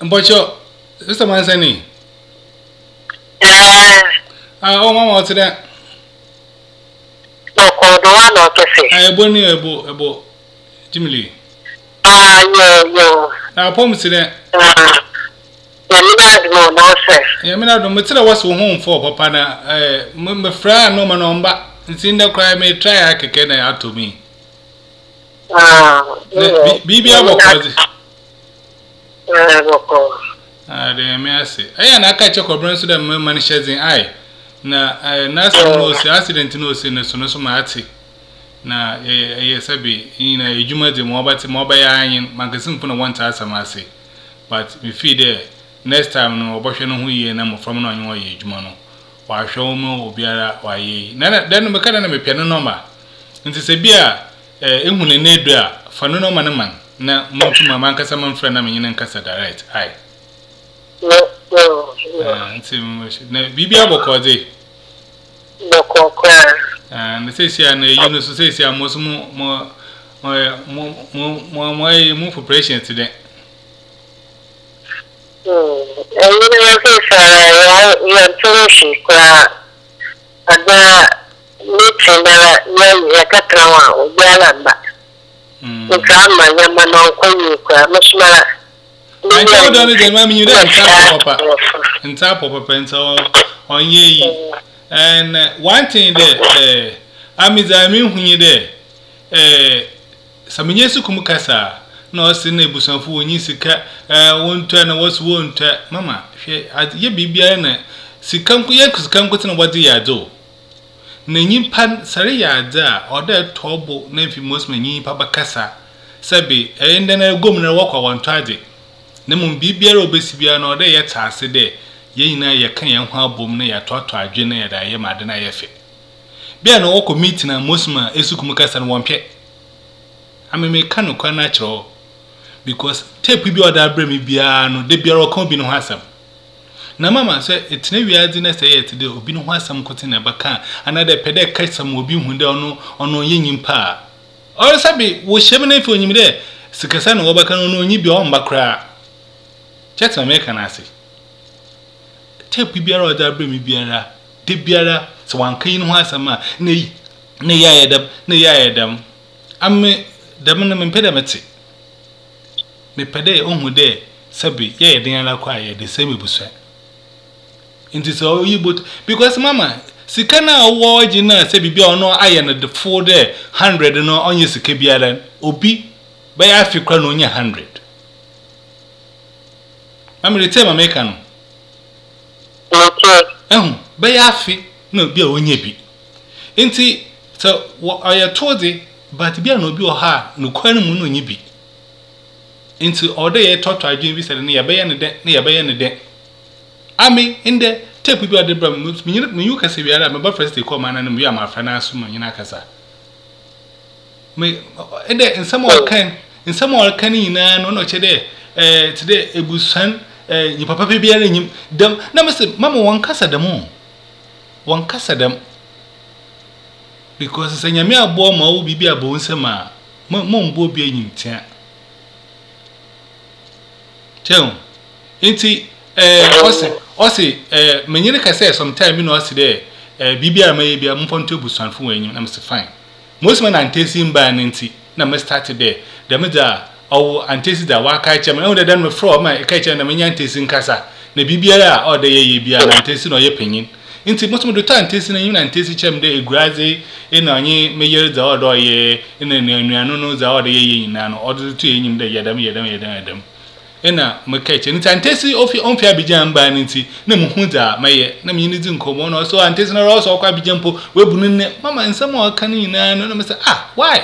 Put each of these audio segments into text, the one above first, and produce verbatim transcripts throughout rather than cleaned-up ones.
Mbocho, sister man sani. Eh. Ah, oh mama what's that? No, called one or to say. I boni ebo ebo Jimmy. Ah, yo, yo. Now pom si that. Ah. You need more no say. Yeah, me na do me tira was home for papa na eh me fra no ma no mba. Nti nda cry me try akeke na ya to me. Ah. Bibi abokozi. Eh, boko. Ah, de me ase. Aya na aka che kobran so da me man shazin ai. Na eh na no se accident no se ne so no so ma ate. Na eh eh sabi ina ejuma de mo ba te mo ba ya anyin magasin fu na want asama ase. But me feel there next time no obahwe no ho yie na mo from no anyo ye ejuma no. Wa hwe mo obiara wa ye. Na na dan me kada na me pia no normal. Nti se bia eh ehunu ne edu a fa no normal na man na mo tuma man kasa man fra na me nyine nkasa direct ai. No, no. Ah, nti na bibi abokoze. Boko kwa. Ah, na se sia na you no so se sia mo so mo mo mo mo mo mo preparation today. Hmm. Eh, you know say uh you are too she kwa. Ada meeting na ya ya katrawa ujala ba. Mm. Kama nyama na konyi kwa mshma. I told you that mama you don't tap papa. And tap papa and so on ye. And one thing there eh amiza mi hu ye there eh saminyesu kumukasa no se na ebusanfo onyi sika eh wontua na wasu wontua mama hwe ye bibia na sika nko ye sika nko tena wadi ya do na nyimpa sare ya ada oda tobo na fi mosma nyimpa bakasa sabe eh nda na gom na wakwa wontaje na mum bibia ro besi bia na oda ye taase de ye nyina ye kan ye ho abom na ya toto adwe na ya da ye made na ye fe bia na woko meet na mosma esukumukasa na wonpye ameme kanu kwa na chiro because tape bi oda bremi bia no de bia ro kan bi no hasam na mama say etine wiadi na say yet de obi no hasam kote na baka another pede kasam obi hu de ono ono yenyimpa or sabi wo shebe na fi onyim de sikasa na wo baka no onyi bi o mbakra chat America na say tape bi ro oda bremi biara de biara so wankan no hasam a na na ya yedam na ya yedam amme dam na mpede mete me pede ohu de sabi ye yeden ala kwa ye de same busa inti so you but because mama sika na wo original sabi bia ono aye na the full de one hundred no onye sika biara obi ba ya afikra no onye one hundred mama le tema meka no okay ehun ba ya afi no bia onye bi inti so aye todi but bia no bi o ha no kwanu mu no onye bi inti order ye toto adwin bi sele ne ye beye ne de ne ye beye ne de ami inde tape bi ode bram me me yu kase biara me ba first call man na me ya ma fra na aso nyina kasa me inde nsam o kan nsam o kan nyina no no che de eh today ebusan eh ni papa biara nyim dam na me se mama won kasa dam won kasa dam because se nyame abo ma wo bibi abo nsam a mo mbo bi anyim tia Cheo. Inti eh ose ose eh menyine ka say sometime me no ose there eh bibia ma ye bia mponto busanfo wanyim na me fine. Most man antesi mba nti na me start there. Dem da owo antesi da wa ka che me no da me fro ma e ka che na menya antesi nkasa. Na bibia a o da ye ye bia na antesi no ye panyin. Inti most mo do ta antesi na yim na antesi chem de eguaze e na onye meyer da o do ye e na nuanu no za o da ye ye nyina no o do to yenyim da yedam yedam yedam yedam. Ena mekache nti antesi ofi onfi abijan ba nti na muhu da maye na me nidi nkomo no so antesi na ro so kwa abijan po we bunu ne mama nsam o kan nyina no na me say ah why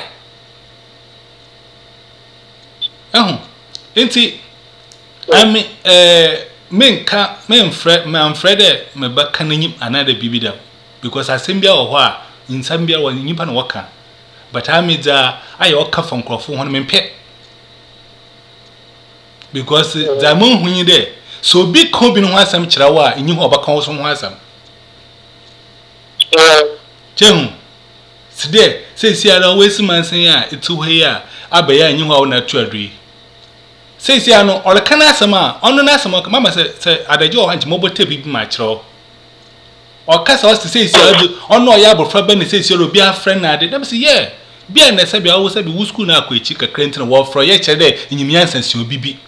ehun nti ami eh menka menfre menfre de me ba kan nyim anada bibida because asembia wo ho a nsambia wo nyimpa na woka but amida aye woka fa nkrofo ho no mempe because the moon who there so big combin was some chirawa in you have a council was some Jem today says here always man saying it's two here abaya and you are not to agree say say ano or can asama ono na asama mama say say adaje o hanti mobo tape bi ma kiro o kasa o say say ono ya bofra be ne say say obi a friend na ade dem say yeah bia na say bia wo say bi wo school na akwachi kakra ntina wo fro ye kire de nyimia nsansi obi bi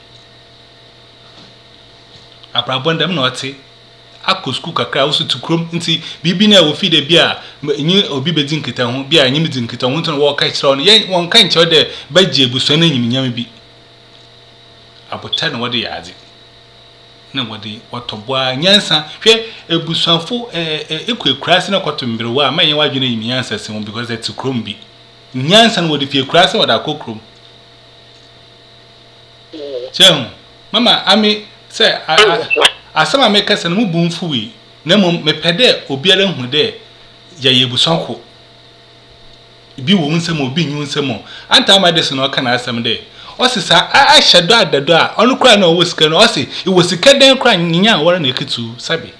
abrabon dem na ote akọ school kakra wo so tukrom nti bibi na wo fi de bia nyi obi be dinkita ho bia nyi me dinkita ho ntina wo ka kire no ye won kan kire de ba je buso na nyimnyam bi abota na wode yaade na wode watoboa nyansa hwe ebusuanfo eh ekuekurase na kotombrewa a mayen wadwene yimyansa se won because it's krom bi nyansa na wode fie kurase wada kokrom chem mama ami say asama meka se no mu bumfuwi na mo mepede obiara hu de ya yebusuanko bi wo nsem obi nyu nsem anta amade se no kana asem de osisa a shadow adado a onu kra na owo sika no osi iwo sika den kra nyinya wora na ekitu sabi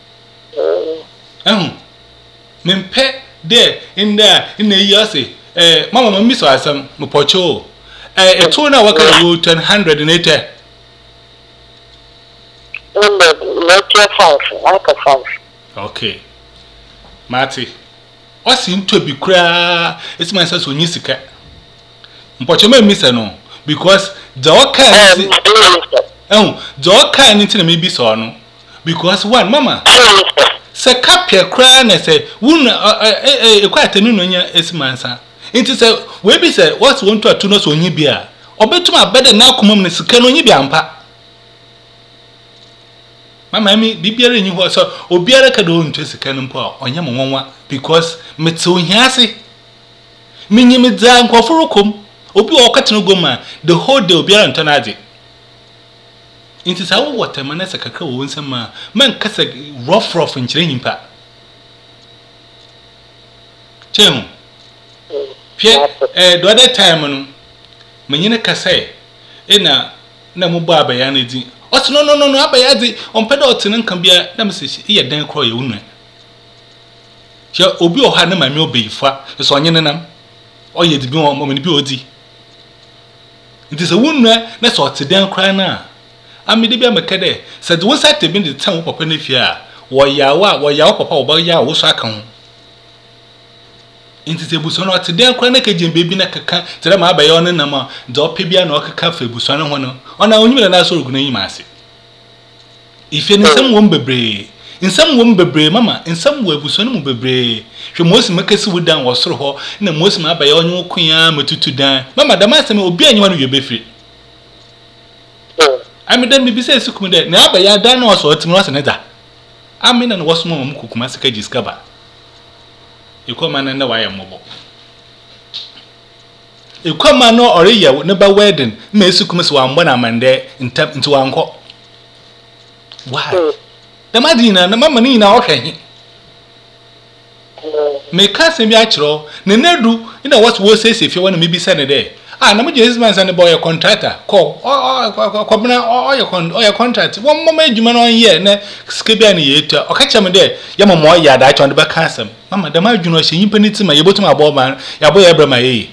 ehun mempe de inda ina yi osi eh mama mami so asam mpocho eh eto na waka wo one hundred na ete okay mati osi nto bi kra esima nsa so nyi sika mpocho mami se no because the okay eh the okay anything na maybe so no because one mama se kapia kra na se wun eh eh kwata nu nya esimansa nti se we bi se what want to atu no so nyi bia obetuma abede na akomam na sika no nyi bia ampa mama mi bibiara nyi ho so obiara ka do ntu sika no mpo onye mo nwanwa because mete ohiase minyi medza nkoforokom obi o kwateno goma the whole day obiara ntanaje inti sa wo wata na saka ka wo nsema man kasa rough rough nkire nyimpa chem pie eh the other time no menyine kasa ina na mo ba abaya na di oto no no no abaya di ompeda otene nkan bia na message iye dan kro ye wonu je obi o ha na mame obeyifa so onye nenam oye di bi o mo ni bi odi nti se wonu na so oteden kra na amide bia mekede se de wonsa te bi de tan wo papa na fie a wo yawa wo yawa papa wo ba ya wo so aka ho nti se buso na oteden kra na keje bebi na kaka tere ma abaya ono na ma de ope bia na okaka fa buso na ho no ona onyim na so ruguna yim ase ife ni sam won bebre nsam won bebre mama nsam wo abuso no mu bebre hwe mosi makasi wudan wo soro ho na mosi ma abaya onyo kuya matutu dan mama da masem obi anyi wanu yebefri ami dan bibi se sukum de na abaya dan na so otim no se neda ami na no woso mo kukuma sika jiskaba ikoma na na waya mobo ikoma no oriya ne ba wedding ma sukum se wa mbo na mande ntam nti wanko why the madina na mama ni na ohwe me ka se mi a kiro ne nedu ina what wo say say fi wona me bi se ne de ah na me Jesus man say ne boy contractor ko o ko bna o ye con o ye contract wo mama adwuma no ye ne ske bia ne ye tu o ka chem de ye mama o ya da chon de ba ka asem mama da ma adwuma hye yimpa ni tima ye botum abo ma ya boy ebrama ye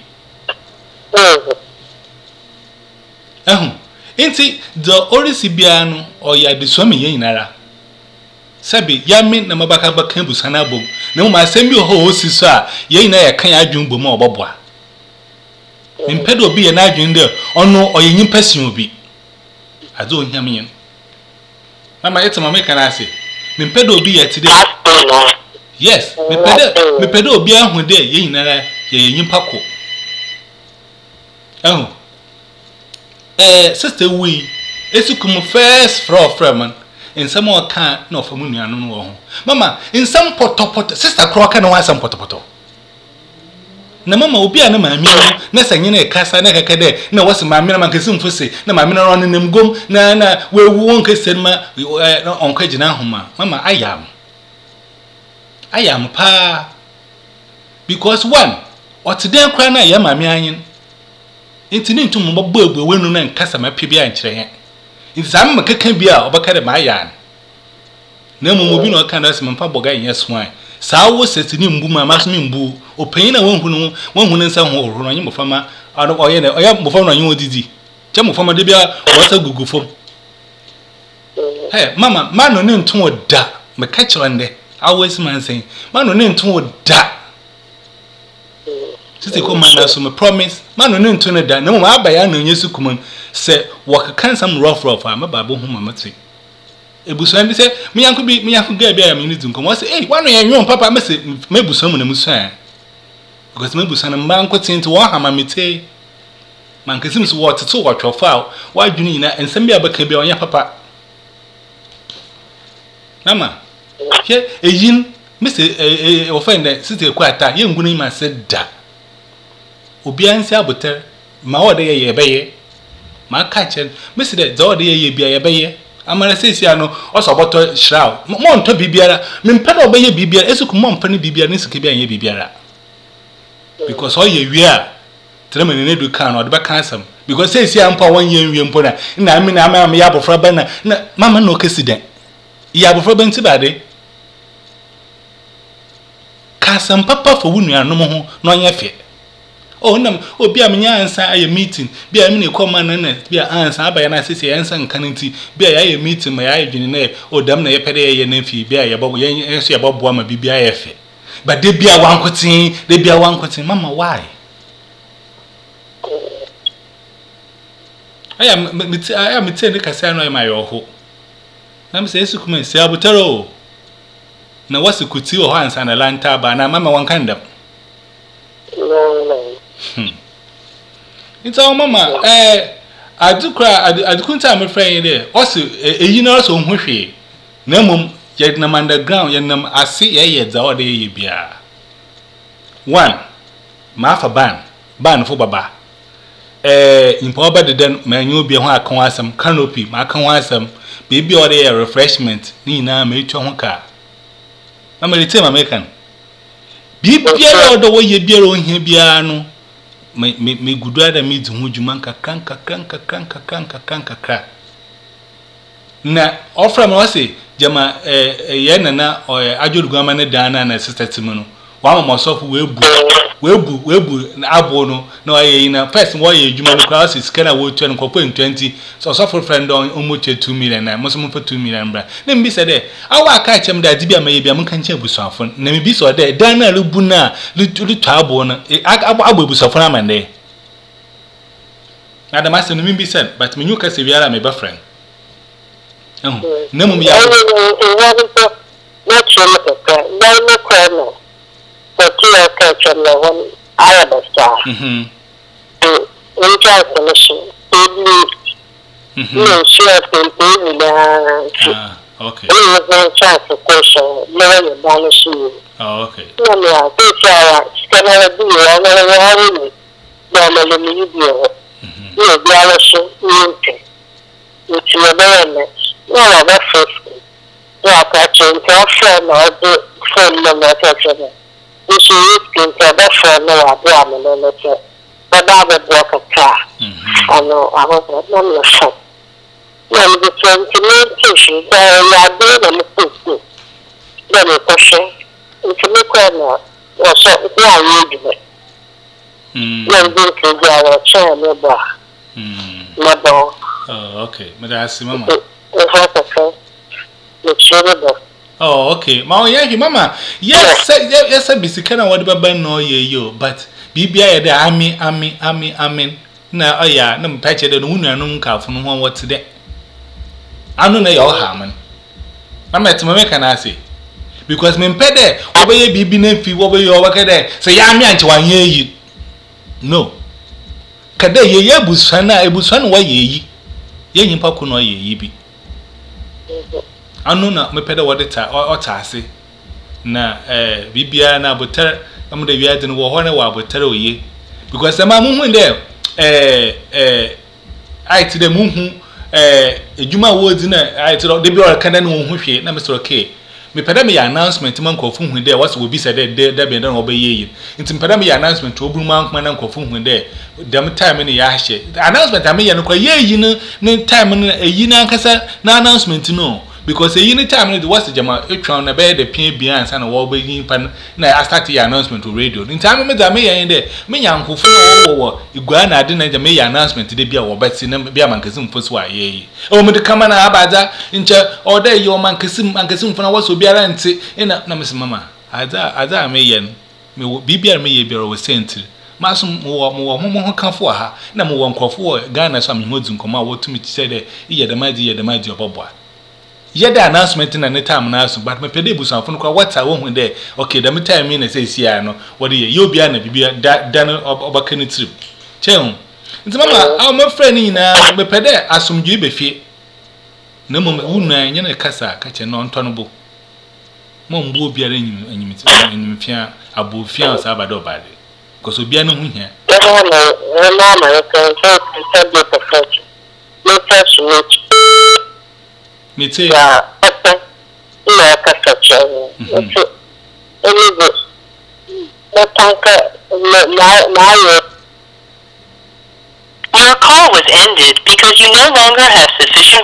ehun inti the orisi bia no o ya de so me ye nyinara sabi yami na mabaka baka busana bom na mo asem bi ho osi so a ye nyina ya kan adwun bom oboboa impedo obi ye na adwun de ono oyenyi pasin obi azo ohiam yen mama yete mama kana ase impedo obi ye tide yes impedo impedo obi ahu de ye nyina ya yenyi pako ahu eh sister we esukum first for friend in some more can no for money anu no ho mama in some potopoto sister kro ka na wa some potopoto na mama obi a na maami na sanye na kasa na kaka de na wase maami na mankasi mfose na maami na ron nem gom na na wewu won kase ma onka gina homa mama ayam ayam pa because one otden kra na ya maami anyin intini ntum mo babu wenu na kasa ma pe bia nkire he izam makaka bia obaka de mayan na mo bi no kana se mpa boga yes wan sa wo setini mbu ma maso mi mbu opanyin na wonhunu wonhunu nsa ho horo no nyim fama ado oye na oye mbo fama no nyi odidi Jamu from the beer was a Google phone. Hey, Mamma, man on into a da, my catch on there. Always man saying, man on into a da. Sister Commander, so my promise, man on into a da. No, I buy an Yesukuman say, walk a can some rough rough. I'm a babu whom I'm at. A busan say, me uncle be me uncle get a minute to come. I say, hey, one way your papa must say, maybe someone a musan. Because maybe son and man got into one hammer me say, man, because him water to watch your foul. Why do you need and send me a back on your papa? Mama, here a yin, Mister Offender, Sister Quata, young Gunima said da. Obian Saboteur, my order ye bay, my catcher, Mister Zordy ye be a bay. I'm going to say, Siano, also about shroud. Monto Bibiara, Mimpano Bay Bibia, Esukmon Penny Bibia, Nisakibia, and Bibiara. Because all ye are, Tremen in Edu can or the back handsome. Because say, Siampa one year in Pona, and I mean, I'm a yabo for a banner, Mamma no accident. Yabo for Bentibade. Cassam papa for Wunia no more, no yafe. Oh, no, oh, be a mania answer a meeting, be a mini common and be a answer by an assistant answer and canity, be a meeting my eye in there, or damn the pede and nephew, be a bob, answer about Wama B B I F. But they be a one cutting, they be a one cutting, Mamma, why? I am I am telling the Cassano in my oho. I'm saying, so come and say, Abutaro. Now, what's the cutie or hands and a lanta, but now, Mamma, one kind of. Hmm. It's all Mamma. Eh, I do cry. I couldn't tell my friend there. Also, a you know, so mushy. Nemum, yet nam underground, yet nam I see a year the other year. One, Martha ban, ban for Baba. Eh, in Poba the den, man, you'll be a some canopy, my conwasam, baby or a refreshment, Nina made to one car. I'm a little American. Be beer the way you beer on here, Biano. Me me good rather meet Mujumanka canka canka canka canka canka crack. Na offer me Jama a yenana or a ajud gamane dana and a sister Timono. One myself will boo, will boo, will boo, an abono. No, I in a person why you Juman class is can I would turn point twenty. So suffer friend on almost two million and most for two million. Then be said there. I will catch him that Dibia may be a monkey with something. Name be so there. Dana Lubuna, little tabona. I will be so far man there. Now the master name be said, but me you can say we are my friend. Oh, no, me. No, Tia catch on the one I understand. Hm. In transmission, no share in Ah, okay. It was no chance of question, no banish you. Oh, okay. No, no, this hour, scanner do, I know, normally you do. You banish you, which you are very no, that's first. You are catching your friend or the phone number catching. This is the phone no abram no letter. But I would walk a car. I know I hope not no shop. When the twenty they are doing a mistake. Then a question. It's a look or so they are using it. Then this is our chair never. Never. Oh, okay. But I see Mama. It has a face. It's sure. Oh, okay. Ma, yeah, Mama. Yes, yes, I be sick and what about no ye yo, but be be the army, army, army, army. Now, oh, yeah, no patch the moon and no car from one what today. I don't know your harmon. I'm at my can I say because men pay there, over ye be been if you over your work there. Say, I'm yan to one year you. No. Kade ye ye busana, a busan way ye. Ye in Pakuno ye be. I know not me pedal what it or tassy. Na eh, Bibia na butter, I'm the yard and war on but tell ye. Because the mamma went there, eh, eh, I to the moon, eh, Juma woods in a I to the Bible cannon who she, na Mister Okay. Me pedami announcement to Manco Fung when there was will be said that there be done obey ye. It's in pedami announcement to Obu Monk man Uncle Fung when there. Damn time in the ashe. The announcement I mean, ye, you know, no time in a yina cassa, no announcement to know. because any time it was the Jama, each on a bed, the P B and San Wall being pan. I started the announcement to radio. In time, I may in there, me young who for Iguana didn't make announcement to the Bia or Betsy, Bia Mancasum for Sway. Oh, me the Kamana Abada, in chair, or there your Mancasum, Mancasum for was so be a in a Namis Mamma. Ada, Ada may yen, me will be beer me a was sent. Masum more more more come for her, no more one call for Ghana some hoods and come out to me to say that ye the mighty, the mighty of Boba. Yet the announcement in any time now, but my pedibus and phone call what I want there. Okay, the time mean say, Siano, what do you be an a Daniel of a canny trip? Chum, it's mamma, I'm a friend in a pede as some you be fit. No moment, una in a cassa catch a non tonable. Mom will be a ring in Fia, a bull fian Sabado body. Because we be a no here. Mamma, no person. Me say, yeah, okay. No, that's a Your call was ended because you no longer have sufficient